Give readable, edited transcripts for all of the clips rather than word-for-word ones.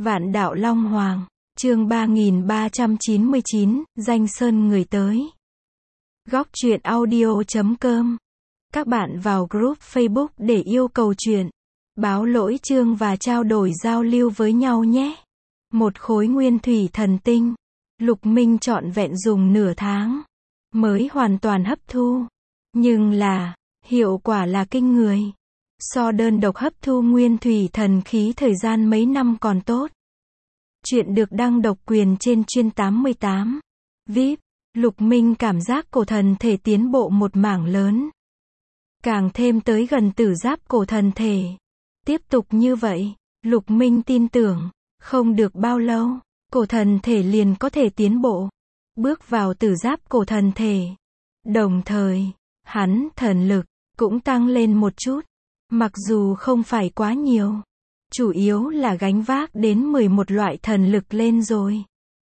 Vạn đạo Long Hoàng, chương 3399, danh sơn người tới. Góc truyện audio.com. Các bạn vào group Facebook để yêu cầu truyện, báo lỗi chương và trao đổi giao lưu với nhau nhé. Một khối nguyên thủy thần tinh, Lục Minh trọn vẹn dùng nửa tháng mới hoàn toàn hấp thu. Nhưng hiệu quả là kinh người. So đơn độc hấp thu nguyên thủy thần khí thời gian mấy năm còn tốt. Chuyện được đăng độc quyền trên chuyên 88. VIP, Lục Minh cảm giác cổ thần thể tiến bộ một mảng lớn. Càng thêm tới gần tử giáp cổ thần thể. Tiếp tục như vậy, Lục Minh tin tưởng, không được bao lâu, cổ thần thể liền có thể tiến bộ. Bước vào tử giáp cổ thần thể. Đồng thời, hắn thần lực cũng tăng lên một chút. Mặc dù không phải quá nhiều. Chủ yếu là gánh vác đến 11 loại thần lực lên rồi.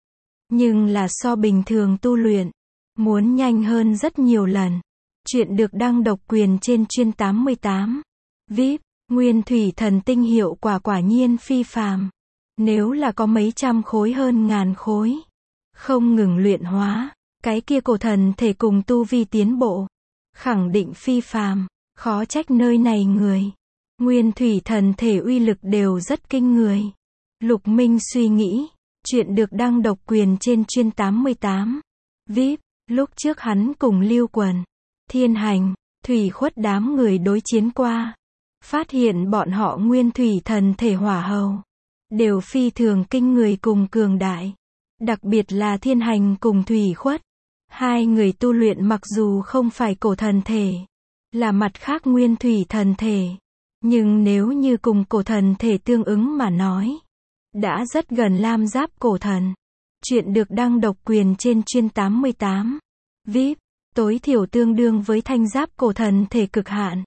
Nhưng là so bình thường tu luyện, muốn nhanh hơn rất nhiều lần. Chuyện được đăng độc quyền trên chuyên 88. VIP, nguyên thủy thần tinh hiệu quả quả nhiên phi phàm. Nếu là có mấy trăm khối hơn ngàn khối, không ngừng luyện hóa, cái kia cổ thần thể cùng tu vi tiến bộ, khẳng định phi phàm, khó trách nơi này người. Nguyên thủy thần thể uy lực đều rất kinh người. Lục Minh suy nghĩ, chuyện được đăng độc quyền trên chuyên 88. VIP, lúc trước hắn cùng Lưu Quần, Thiên Hành, Thủy Khuất đám người đối chiến qua. Phát hiện bọn họ nguyên thủy thần thể hỏa hầu đều phi thường kinh người cùng cường đại. Đặc biệt là Thiên Hành cùng Thủy Khuất. Hai người tu luyện mặc dù không phải cổ thần thể, là mặt khác nguyên thủy thần thể. Nhưng nếu như cùng cổ thần thể tương ứng mà nói, đã rất gần lam giáp cổ thần. Chuyện được đăng độc quyền trên chuyên 88. VIP, tối thiểu tương đương với thanh giáp cổ thần thể cực hạn.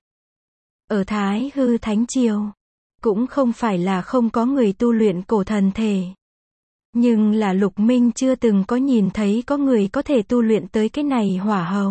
Ở Thái Hư Thánh Triều, cũng không phải là không có người tu luyện cổ thần thể. Nhưng là Lục Minh chưa từng có nhìn thấy có người có thể tu luyện tới cái này hỏa hầu.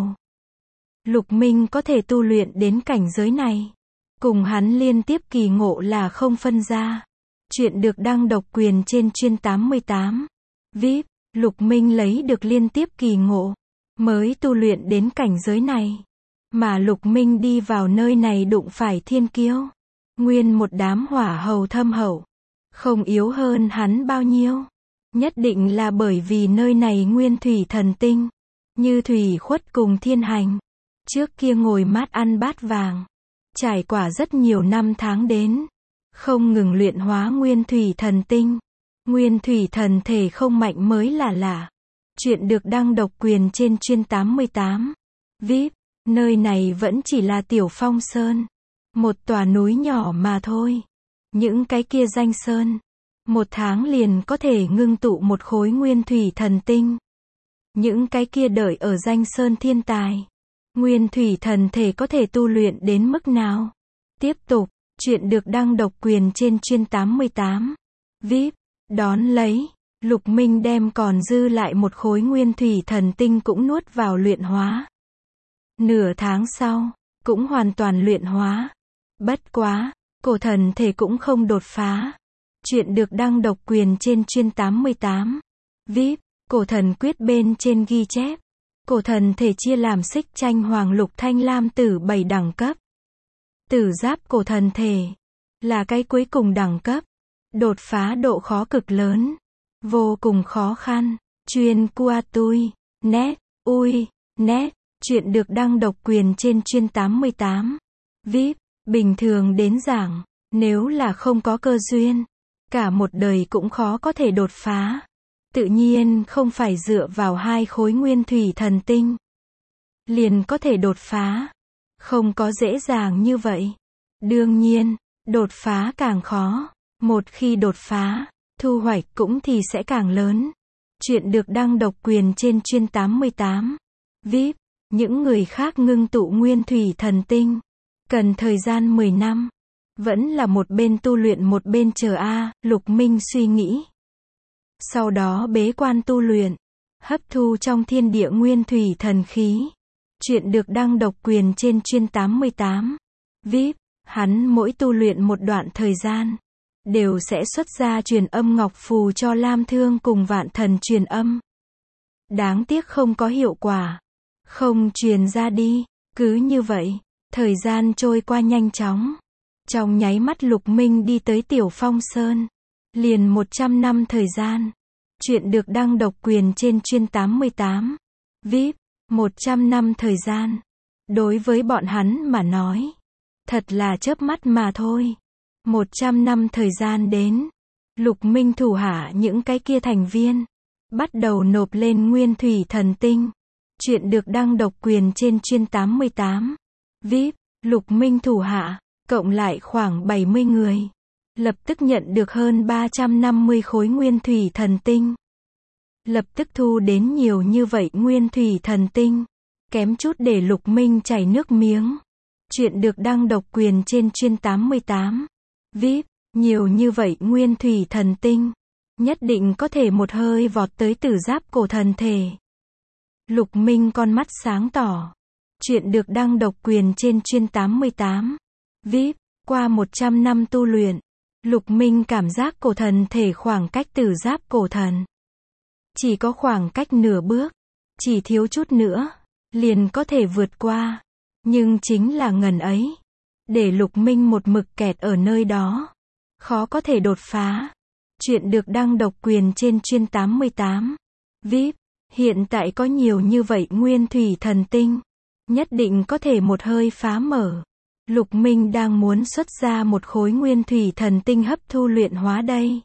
Lục Minh có thể tu luyện đến cảnh giới này. Cùng hắn liên tiếp kỳ ngộ là không phân ra. Chuyện được đăng độc quyền trên chuyên 88. VIP, Lục Minh lấy được liên tiếp kỳ ngộ, mới tu luyện đến cảnh giới này. Mà Lục Minh đi vào nơi này đụng phải thiên kiêu. Nguyên một đám hỏa hầu thâm hậu. Không yếu hơn hắn bao nhiêu. Nhất định là bởi vì nơi này nguyên thủy thần tinh. Như Thủy Khuất cùng Thiên Hành. Trước kia ngồi mát ăn bát vàng. Trải qua rất nhiều năm tháng đến, không ngừng luyện hóa nguyên thủy thần tinh. Nguyên thủy thần thể không mạnh mới là lạ. Chuyện được đăng độc quyền trên chuyên 88. VIP, nơi này vẫn chỉ là Tiểu Phong Sơn. Một tòa núi nhỏ mà thôi. Những cái kia danh sơn, một tháng liền có thể ngưng tụ một khối nguyên thủy thần tinh. Những cái kia đợi ở danh sơn thiên tài. Nguyên thủy thần thể có thể tu luyện đến mức nào? Tiếp tục, chuyện được đăng độc quyền trên chuyên 88. VIP, đón lấy, Lục Minh đem còn dư lại một khối nguyên thủy thần tinh cũng nuốt vào luyện hóa. Nửa tháng sau, cũng hoàn toàn luyện hóa. Bất quá, cổ thần thể cũng không đột phá. Chuyện được đăng độc quyền trên chuyên 88. VIP, cổ thần quyết bên trên ghi chép. Cổ thần thể chia làm xích tranh hoàng lục thanh lam tử 7 đẳng cấp. Tử giáp cổ thần thể là cái cuối cùng đẳng cấp. Đột phá độ khó cực lớn. Vô cùng khó khăn. Chuyên qua tui, net, ui, net. Chuyện được đăng độc quyền trên chuyên 88. VIP, bình thường đến giảng, nếu là không có cơ duyên, cả một đời cũng khó có thể đột phá. Tự nhiên không phải dựa vào hai khối nguyên thủy thần tinh liền có thể đột phá. Không có dễ dàng như vậy. Đương nhiên, đột phá càng khó. Một khi đột phá, thu hoạch cũng thì sẽ càng lớn. Chuyện được đăng độc quyền trên chuyên 88. VIP, những người khác ngưng tụ nguyên thủy thần tinh cần thời gian 10 năm. Vẫn là một bên tu luyện một bên chờ Lục Minh suy nghĩ. Sau đó bế quan tu luyện, hấp thu trong thiên địa nguyên thủy thần khí. Chuyện được đăng độc quyền trên chuyên 88. VIP, hắn mỗi tu luyện một đoạn thời gian, đều sẽ xuất ra truyền âm ngọc phù cho Lam Thương cùng Vạn Thần truyền âm. Đáng tiếc không có hiệu quả. Không truyền ra đi. Cứ như vậy, thời gian trôi qua nhanh chóng. Trong nháy mắt Lục Minh đi tới Tiểu Phong Sơn. Liền 100 năm thời gian. Chuyện được đăng độc quyền trên chuyên 88. VIP, 100 năm thời gian. Đối với bọn hắn mà nói, thật là chớp mắt mà thôi. 100 năm thời gian đến, Lục Minh thủ hạ những cái kia thành viên, bắt đầu nộp lên Nguyên Thủy Thần Tinh. Chuyện được đăng độc quyền trên chuyên 88. VIP, Lục Minh thủ hạ, cộng lại khoảng 70 người. Lập tức nhận được hơn 350 khối Nguyên Thủy Thần Tinh. Lập tức thu đến nhiều như vậy Nguyên Thủy Thần Tinh. Kém chút để Lục Minh chảy nước miếng. Chuyện được đăng độc quyền trên chuyên 88. VIP, nhiều như vậy Nguyên Thủy Thần Tinh. Nhất định có thể một hơi vọt tới Tử Giáp cổ thần thể. Lục Minh con mắt sáng tỏ. Chuyện được đăng độc quyền trên chuyên 88. VIP, qua 100 năm tu luyện, Lục Minh cảm giác cổ thần thể khoảng cách Tử Giáp cổ thần. Chỉ có khoảng cách nửa bước. Chỉ thiếu chút nữa, liền có thể vượt qua. Nhưng chính là ngần ấy. Để Lục Minh một mực kẹt ở nơi đó. Khó có thể đột phá. Chuyện được đăng độc quyền trên chuyên 88. VIP, hiện tại có nhiều như vậy Nguyên Thủy Thần Tinh. Nhất định có thể một hơi phá mở. Lục Minh đang muốn xuất ra một khối Nguyên Thủy Thần Tinh hấp thu luyện hóa đây.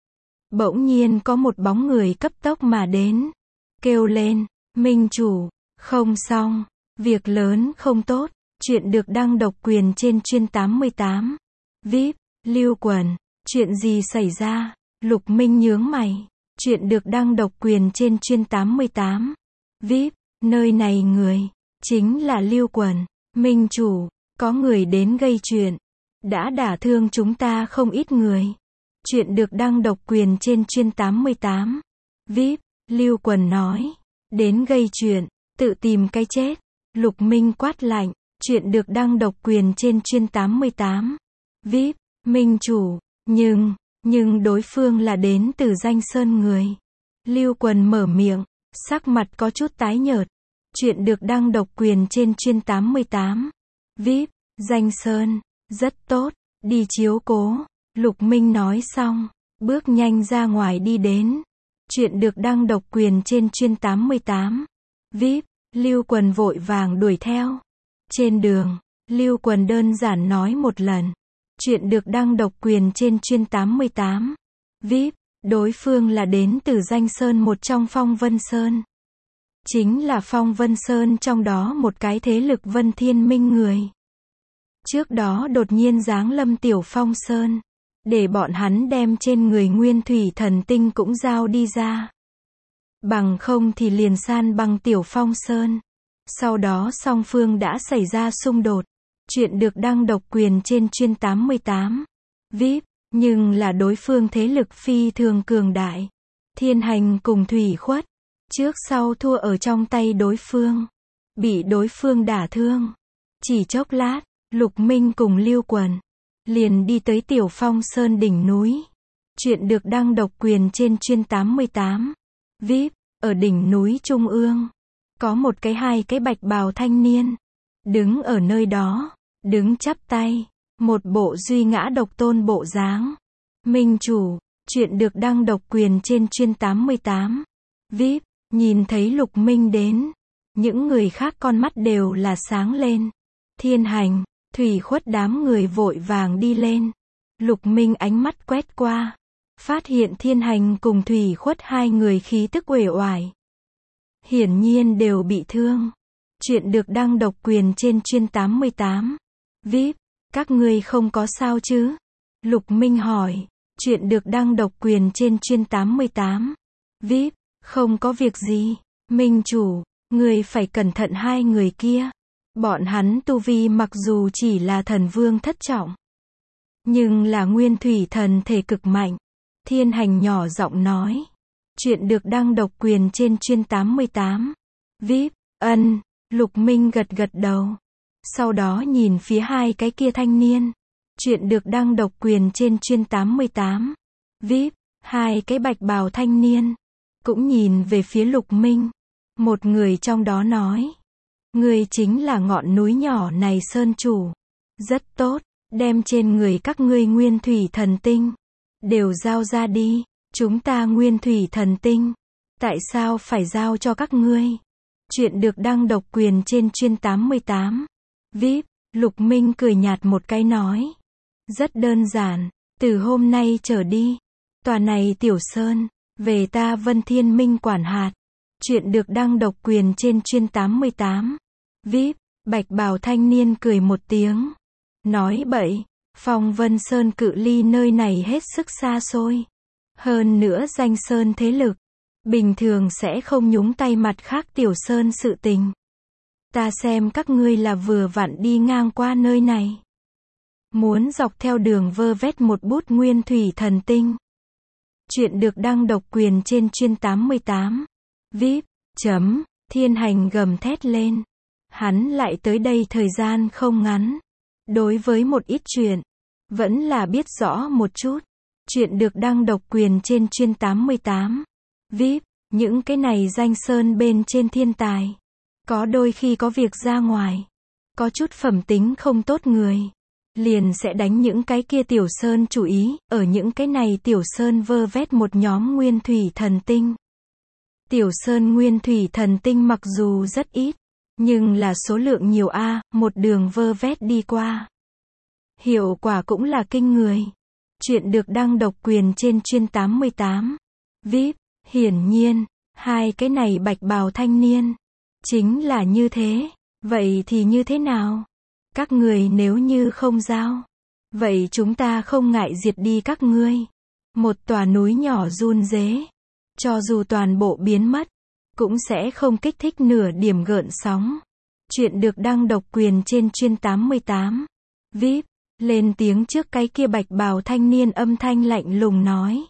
Bỗng nhiên có một bóng người cấp tốc mà đến. Kêu lên, Minh chủ, không xong, việc lớn không tốt. Chuyện được đăng độc quyền trên chuyên 88. VIP, Lưu Quần, chuyện gì xảy ra? Lục Minh nhướng mày. Chuyện được đăng độc quyền trên chuyên 88. VIP, nơi này người, chính là Lưu Quần. Minh chủ, có người đến gây chuyện. Đã đả thương chúng ta không ít người. Chuyện được đăng độc quyền trên chuyên 88. VIP, Lưu Quần nói. Đến gây chuyện, tự tìm cái chết. Lục Minh quát lạnh. Chuyện được đăng độc quyền trên chuyên 88. VIP, Minh chủ, nhưng đối phương là đến từ Danh Sơn người. Lưu Quần mở miệng, sắc mặt có chút tái nhợt. Chuyện được đăng độc quyền trên chuyên 88. VIP, Danh Sơn, rất tốt, đi chiếu cố. Lục Minh nói xong, bước nhanh ra ngoài đi đến. Chuyện được đăng độc quyền trên chuyên 88. VIP, Lưu Quần vội vàng đuổi theo. Trên đường, Lưu Quần đơn giản nói một lần. Chuyện được đăng độc quyền trên chuyên 88. VIP, đối phương là đến từ Danh Sơn một trong Phong Vân Sơn. Chính là Phong Vân Sơn trong đó một cái thế lực Vân Thiên Minh người. Trước đó đột nhiên giáng lâm Tiểu Phong Sơn. Để bọn hắn đem trên người Nguyên Thủy Thần Tinh cũng giao đi ra. Bằng không thì liền san bằng Tiểu Phong Sơn. Sau đó song phương đã xảy ra xung đột. Chuyện được đăng độc quyền trên chuyên 88. VIP, nhưng là đối phương thế lực phi thường cường đại. Thiên Hành cùng Thủy Khuất. Trước sau thua ở trong tay đối phương. Bị đối phương đả thương. Chỉ chốc lát, Lục Minh cùng Lưu Quần liền đi tới Tiểu Phong Sơn đỉnh núi. Chuyện được đăng độc quyền trên chuyên 88. VIP, ở đỉnh núi Trung ương. Có một cái hai cái bạch bào thanh niên. Đứng ở nơi đó. Đứng chắp tay. Một bộ duy ngã độc tôn bộ dáng. Minh chủ, chuyện được đăng độc quyền trên chuyên 88. VIP, nhìn thấy Lục Minh đến. Những người khác con mắt đều là sáng lên. Thiên Hành, Thủy Khuất đám người vội vàng đi lên. Lục Minh ánh mắt quét qua. Phát hiện Thiên Hành cùng Thủy Khuất hai người khí tức uể oải. Hiển nhiên đều bị thương. Chuyện được đăng độc quyền trên chuyên 88. VIP, các ngươi không có sao chứ? Lục Minh hỏi. Chuyện được đăng độc quyền trên chuyên 88. VIP, không có việc gì. Minh chủ, người phải cẩn thận hai người kia. Bọn hắn tu vi mặc dù chỉ là thần vương thất trọng. Nhưng là Nguyên Thủy Thần thể cực mạnh. Thiên Hành nhỏ giọng nói. Chuyện được đăng độc quyền trên chuyên 88. VIP, Lục Minh gật gật đầu. Sau đó nhìn phía hai cái kia thanh niên. Chuyện được đăng độc quyền trên chuyên 88. VIP, hai cái bạch bào thanh niên cũng nhìn về phía Lục Minh. Một người trong đó nói: Ngươi chính là ngọn núi nhỏ này sơn chủ. Rất tốt, đem trên người các ngươi nguyên thủy thần tinh đều giao ra đi. Chúng ta nguyên thủy thần tinh, tại sao phải giao cho các ngươi? Chuyện được đăng độc quyền trên chuyên 88. VIP, Lục Minh cười nhạt một cái nói: Rất đơn giản, từ hôm nay trở đi, tòa này tiểu sơn về ta Vân Thiên Minh quản hạt. Chuyện được đăng độc quyền trên chuyên 88. VIP, bạch bào thanh niên cười một tiếng, nói bậy, Phong Vân Sơn cự ly nơi này hết sức xa xôi. Hơn nữa danh sơn thế lực, bình thường sẽ không nhúng tay mặt khác tiểu sơn sự tình. Ta xem các ngươi là vừa vặn đi ngang qua nơi này, muốn dọc theo đường vơ vét một bút nguyên thủy thần tinh. Chuyện được đăng độc quyền trên chuyên 88. VIP, Thiên Hành gầm thét lên. Hắn lại tới đây thời gian không ngắn. Đối với một ít chuyện, vẫn là biết rõ một chút. Chuyện được đăng độc quyền trên chuyên 88. VIP, những cái này danh sơn bên trên thiên tài, có đôi khi có việc ra ngoài, có chút phẩm tính không tốt người, liền sẽ đánh những cái kia tiểu sơn chủ ý, ở những cái này tiểu sơn vơ vét một nhóm nguyên thủy thần tinh. Tiểu sơn nguyên thủy thần tinh mặc dù rất ít, nhưng là số lượng nhiều a, một đường vơ vét đi qua. Hiệu quả cũng là kinh người. Chuyện được đăng độc quyền trên chuyên 88. VIP, hiển nhiên, hai cái này bạch bào thanh niên chính là như thế. Vậy thì như thế nào? Các người nếu như không giao, vậy chúng ta không ngại diệt đi các ngươi. Một tòa núi nhỏ run rế, cho dù toàn bộ biến mất, cũng sẽ không kích thích nửa điểm gợn sóng. Chuyện được đăng độc quyền trên chuyên 88. VIP, lên tiếng trước cái kia bạch bào thanh niên âm thanh lạnh lùng nói: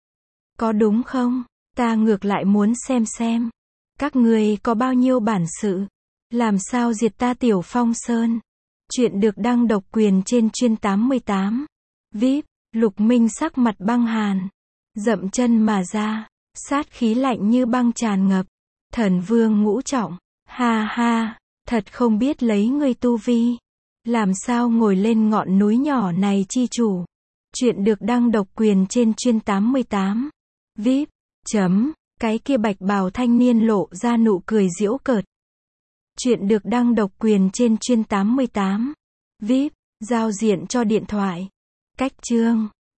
Có đúng không? Ta ngược lại muốn xem. Các ngươi có bao nhiêu bản sự? Làm sao diệt ta tiểu Phong Sơn? Chuyện được đăng độc quyền trên chuyên 88. VIP, Lục Minh sắc mặt băng hàn, dậm chân mà ra, sát khí lạnh như băng tràn ngập. Thần vương ngũ trọng, ha ha, thật không biết lấy ngươi tu vi, làm sao ngồi lên ngọn núi nhỏ này chi chủ. Chuyện được đăng độc quyền trên chuyên 88. VIP, cái kia bạch bào thanh niên lộ ra nụ cười giễu cợt. Chuyện được đăng độc quyền trên chuyên 88. VIP, giao diện cho điện thoại. Cách chương